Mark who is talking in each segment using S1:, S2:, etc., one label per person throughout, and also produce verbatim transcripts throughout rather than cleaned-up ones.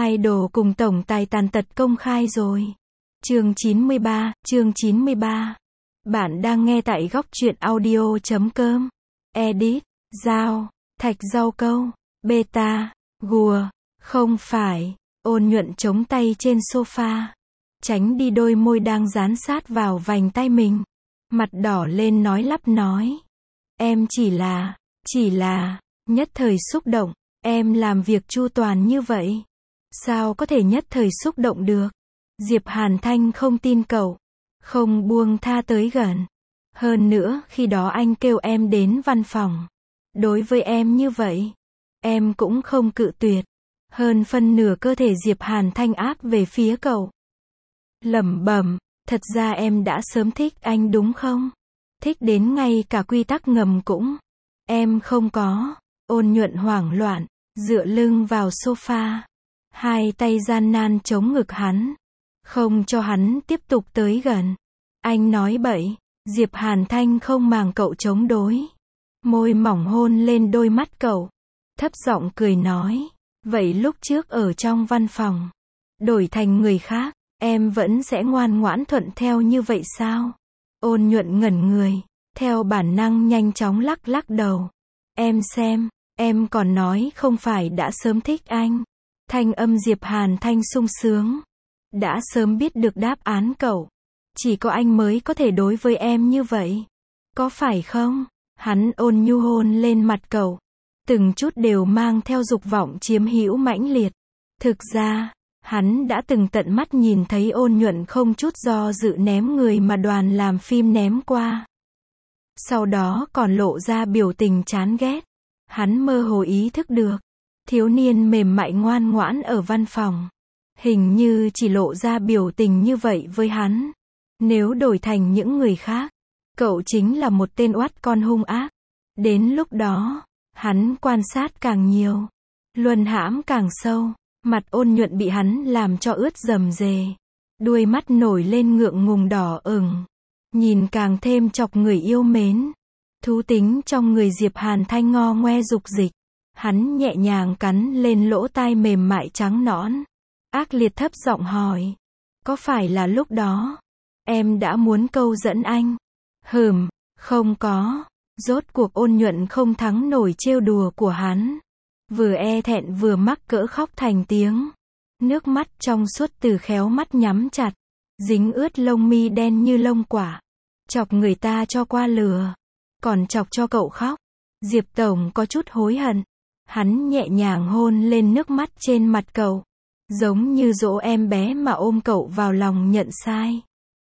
S1: Idol cùng tổng tài tàn tật công khai rồi. Chương chín mươi ba, chương chín mươi ba. Bạn đang nghe tại góc truyện audio chấm com. Edit, Giao, Thạch Rau Câu, Beta, Gùa, không phải, Ôn Nhuận chống tay trên sofa. Tránh đi đôi môi đang dán sát vào vành tay mình. Mặt đỏ lên nói lắp nói. Em chỉ là, chỉ là, nhất thời xúc động, em làm việc chu toàn như vậy. Sao có thể nhất thời xúc động được? Diệp Hàn Thanh không tin cậu, không buông tha tới gần. Hơn nữa, khi đó anh kêu em đến văn phòng. Đối với em như vậy, em cũng không cự tuyệt. Hơn phân nửa cơ thể Diệp Hàn Thanh áp về phía cậu. Lẩm bẩm, thật ra em đã sớm thích anh đúng không? Thích đến ngay cả quy tắc ngầm cũng. Em không có. Ôn Nhuận hoảng loạn, dựa lưng vào sofa. Hai tay gian nan chống ngực hắn. Không cho hắn tiếp tục tới gần. Anh nói bậy. Diệp Hàn Thanh không màng cậu chống đối. Môi mỏng hôn lên đôi mắt cậu. Thấp giọng cười nói. Vậy lúc trước ở trong văn phòng, đổi thành người khác, em vẫn sẽ ngoan ngoãn thuận theo như vậy sao? Ôn Nhuận ngẩn người, theo bản năng nhanh chóng lắc lắc đầu. Em xem, em còn nói không phải đã sớm thích anh. Thanh âm Diệp Hàn Thanh sung sướng. Đã sớm biết được đáp án cậu. Chỉ có anh mới có thể đối với em như vậy. Có phải không? Hắn ôn nhu hôn lên mặt cậu. Từng chút đều mang theo dục vọng chiếm hữu mãnh liệt. Thực ra, hắn đã từng tận mắt nhìn thấy Ôn Nhuận không chút do dự ném người mà đoàn làm phim ném qua. Sau đó còn lộ ra biểu tình chán ghét. Hắn mơ hồ ý thức được. Thiếu niên mềm mại ngoan ngoãn ở văn phòng. Hình như chỉ lộ ra biểu tình như vậy với hắn. Nếu đổi thành những người khác, cậu chính là một tên oát con hung ác. Đến lúc đó, hắn quan sát càng nhiều, luân hãm càng sâu. Mặt Ôn Nhuận bị hắn làm cho ướt rầm rề. Đuôi mắt nổi lên ngượng ngùng đỏ ửng. Nhìn càng thêm chọc người yêu mến. Thú tính trong người Diệp Hàn Thanh ngo ngoe dục dịch. Hắn nhẹ nhàng cắn lên lỗ tai mềm mại trắng nõn. Ác liệt thấp giọng hỏi. Có phải là lúc đó, em đã muốn câu dẫn anh? Hừm, không có. Rốt cuộc Ôn Nhuận không thắng nổi trêu đùa của hắn. Vừa e thẹn vừa mắc cỡ khóc thành tiếng. Nước mắt trong suốt từ khéo mắt nhắm chặt. Dính ướt lông mi đen như lông quả. Chọc người ta cho qua lừa. Còn chọc cho cậu khóc. Diệp Tổng có chút hối hận. Hắn nhẹ nhàng hôn lên nước mắt trên mặt cậu. Giống như dỗ em bé mà ôm cậu vào lòng nhận sai.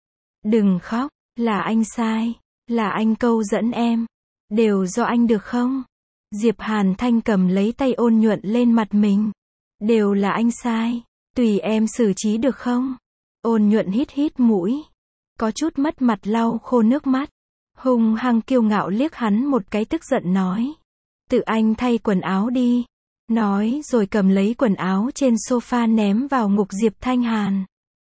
S1: Đừng khóc, là anh sai. Là anh câu dẫn em. Đều do anh được không? Diệp Hàn Thanh cầm lấy tay Ôn Nhuận lên mặt mình. Đều là anh sai. Tùy em xử trí được không? Ôn Nhuận hít hít mũi. Có chút mất mặt lau khô nước mắt. Hung hăng kiêu ngạo liếc hắn một cái tức giận nói. Tự anh thay quần áo đi. Nói rồi cầm lấy quần áo trên sofa ném vào ngực Diệp Thanh Hàn.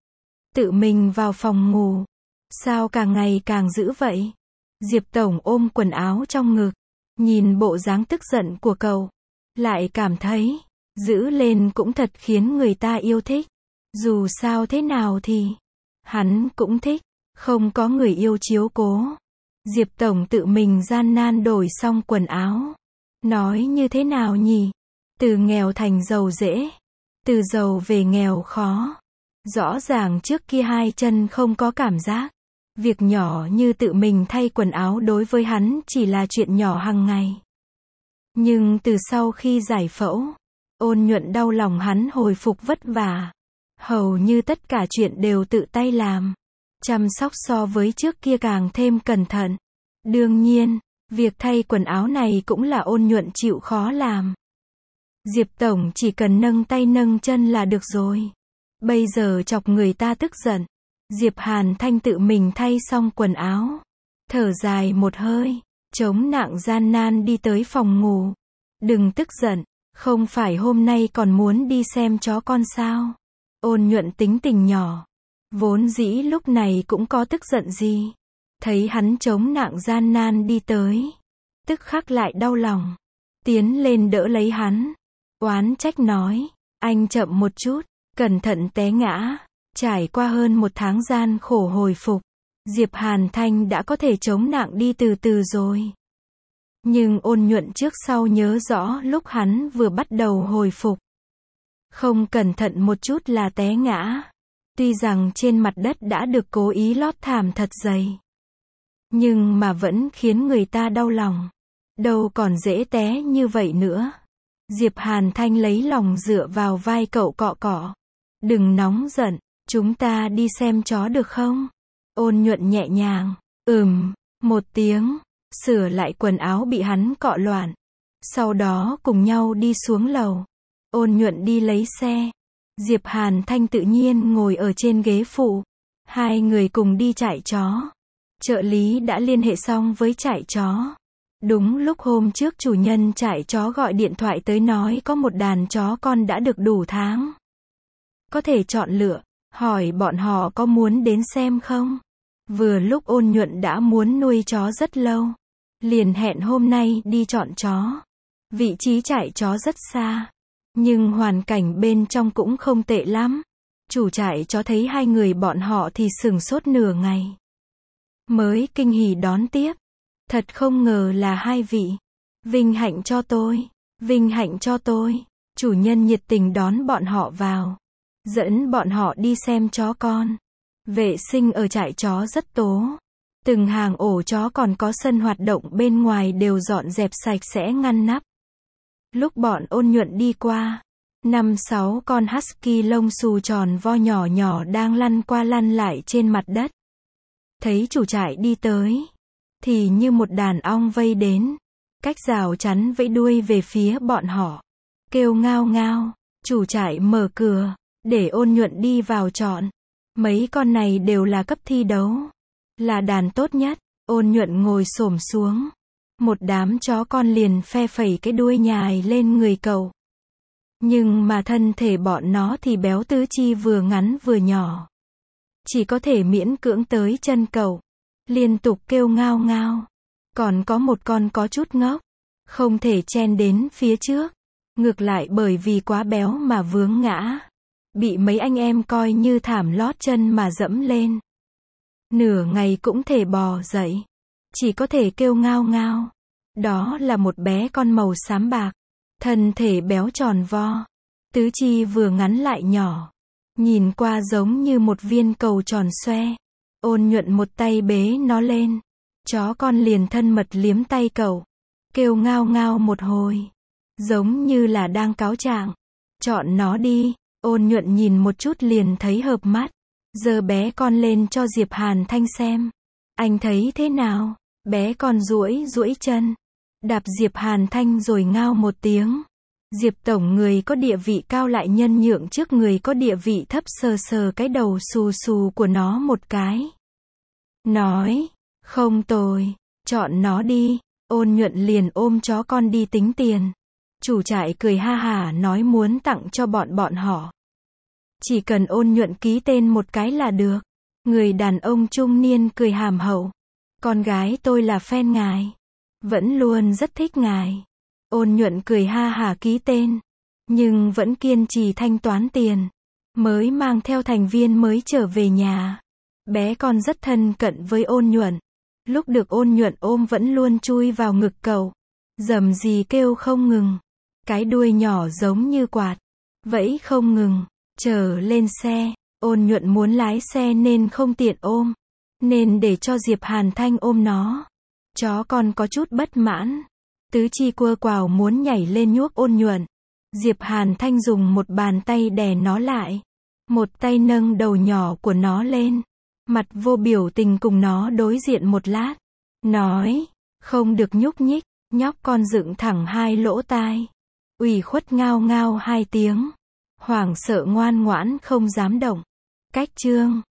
S1: Tự mình vào phòng ngủ. Sao càng ngày càng dữ vậy? Diệp Tổng ôm quần áo trong ngực. Nhìn bộ dáng tức giận của cậu. Lại cảm thấy, giữ lên cũng thật khiến người ta yêu thích. Dù sao thế nào thì, hắn cũng thích. Không có người yêu chiếu cố. Diệp Tổng tự mình gian nan đổi xong quần áo. Nói như thế nào nhỉ? Từ nghèo thành giàu dễ. Từ giàu về nghèo khó. Rõ ràng trước kia hai chân không có cảm giác. Việc nhỏ như tự mình thay quần áo đối với hắn chỉ là chuyện nhỏ hàng ngày. Nhưng từ sau khi giải phẫu, Ôn Nhuận đau lòng hắn hồi phục vất vả. Hầu như tất cả chuyện đều tự tay làm. Chăm sóc so với trước kia càng thêm cẩn thận. Đương nhiên, việc thay quần áo này cũng là Ôn Nhuận chịu khó làm. Diệp Tổng chỉ cần nâng tay nâng chân là được rồi. Bây giờ chọc người ta tức giận. Diệp Hàn Thanh tự mình thay xong quần áo. Thở dài một hơi. Chống nặng gian nan đi tới phòng ngủ. Đừng tức giận. Không phải hôm nay còn muốn đi xem chó con sao? Ôn Nhuận tính tình nhỏ. Vốn dĩ lúc này cũng có tức giận gì. Thấy hắn chống nặng gian nan đi tới. Tức khắc lại đau lòng. Tiến lên đỡ lấy hắn. Oán trách nói. Anh chậm một chút, cẩn thận té ngã. Trải qua hơn một tháng gian khổ hồi phục, Diệp Hàn Thanh đã có thể chống nặng đi từ từ rồi. Nhưng Ôn Nhuận trước sau nhớ rõ lúc hắn vừa bắt đầu hồi phục. Không cẩn thận một chút là té ngã. Tuy rằng trên mặt đất đã được cố ý lót thảm thật dày, nhưng mà vẫn khiến người ta đau lòng. Đâu còn dễ té như vậy nữa. Diệp Hàn Thanh lấy lòng dựa vào vai cậu cọ cọ. Đừng nóng giận, chúng ta đi xem chó được không? Ôn Nhuận nhẹ nhàng, ừm, một tiếng, sửa lại quần áo bị hắn cọ loạn. Sau đó cùng nhau đi xuống lầu. Ôn Nhuận đi lấy xe. Diệp Hàn Thanh tự nhiên ngồi ở trên ghế phụ. Hai người cùng đi trại chó. Trợ lý đã liên hệ xong với trại chó. Đúng lúc hôm trước chủ nhân trại chó gọi điện thoại tới nói có một đàn chó con đã được đủ tháng. Có thể chọn lựa, hỏi bọn họ có muốn đến xem không? Vừa lúc Ôn Nhuận đã muốn nuôi chó rất lâu. Liền hẹn hôm nay đi chọn chó. Vị trí trại chó rất xa, nhưng hoàn cảnh bên trong cũng không tệ lắm. Chủ trại chó thấy hai người bọn họ thì sửng sốt nửa ngày. Mới kinh hỉ đón tiếp. Thật không ngờ là hai vị. Vinh hạnh cho tôi. Vinh hạnh cho tôi. Chủ nhân nhiệt tình đón bọn họ vào. Dẫn bọn họ đi xem chó con. Vệ sinh ở trại chó rất tố. Từng hàng ổ chó còn có sân hoạt động bên ngoài đều dọn dẹp sạch sẽ ngăn nắp. Lúc bọn Ôn Nhuận đi qua, năm sáu con husky lông xù tròn vo nhỏ nhỏ đang lăn qua lăn lại trên mặt đất. Thấy chủ trại đi tới, thì như một đàn ong vây đến, cách rào chắn vẫy đuôi về phía bọn họ, kêu ngao ngao. Chủ trại mở cửa, để Ôn Nhuận đi vào chọn. Mấy con này đều là cấp thi đấu, là đàn tốt nhất. Ôn Nhuận ngồi xổm xuống. Một đám chó con liền phe phẩy cái đuôi nhài lên người cậu. Nhưng mà thân thể bọn nó thì béo, tứ chi vừa ngắn vừa nhỏ. Chỉ có thể miễn cưỡng tới chân cậu. Liên tục kêu ngao ngao. Còn có một con có chút ngốc. Không thể chen đến phía trước. Ngược lại bởi vì quá béo mà vướng ngã. Bị mấy anh em coi như thảm lót chân mà dẫm lên. Nửa ngày cũng thể bò dậy. Chỉ có thể kêu ngao ngao. Đó là một bé con màu xám bạc. Thân thể béo tròn vo. Tứ chi vừa ngắn lại nhỏ. Nhìn qua giống như một viên cầu tròn xoe. Ôn Nhuận một tay bế nó lên. Chó con liền thân mật liếm tay cậu. Kêu ngao ngao một hồi. Giống như là đang cáo trạng. Chọn nó đi. Ôn Nhuận nhìn một chút liền thấy hợp mắt. Giơ bé con lên cho Diệp Hàn Thanh xem. Anh thấy thế nào? Bé con duỗi duỗi chân. Đạp Diệp Hàn Thanh rồi ngao một tiếng. Diệp tổng người có địa vị cao lại nhân nhượng trước người có địa vị thấp, sờ sờ cái đầu xù xù của nó một cái. Nói, không tồi, chọn nó đi. Ôn Nhuận liền ôm chó con đi tính tiền. Chủ trại cười ha hả nói muốn tặng cho bọn bọn họ. Chỉ cần Ôn Nhuận ký tên một cái là được. Người đàn ông trung niên cười hàm hậu. Con gái tôi là fan ngài. Vẫn luôn rất thích ngài. Ôn Nhuận cười ha hả ký tên. Nhưng vẫn kiên trì thanh toán tiền. Mới mang theo thành viên mới trở về nhà. Bé con rất thân cận với Ôn Nhuận. Lúc được Ôn Nhuận ôm vẫn luôn chui vào ngực cậu. Rầm rì kêu không ngừng. Cái đuôi nhỏ giống như quạt. Vẫy không ngừng. Chờ lên xe. Ôn Nhuận muốn lái xe nên không tiện ôm. Nên để cho Diệp Hàn Thanh ôm nó. Chó con có chút bất mãn. Tứ chi quơ quào muốn nhảy lên nhuốc Ôn Nhuận. Diệp Hàn Thanh dùng một bàn tay đè nó lại. Một tay nâng đầu nhỏ của nó lên. Mặt vô biểu tình cùng nó đối diện một lát. Nói, không được nhúc nhích. Nhóc con dựng thẳng hai lỗ tai. Ủy khuất ngao ngao hai tiếng. Hoảng sợ ngoan ngoãn không dám động. Cách chương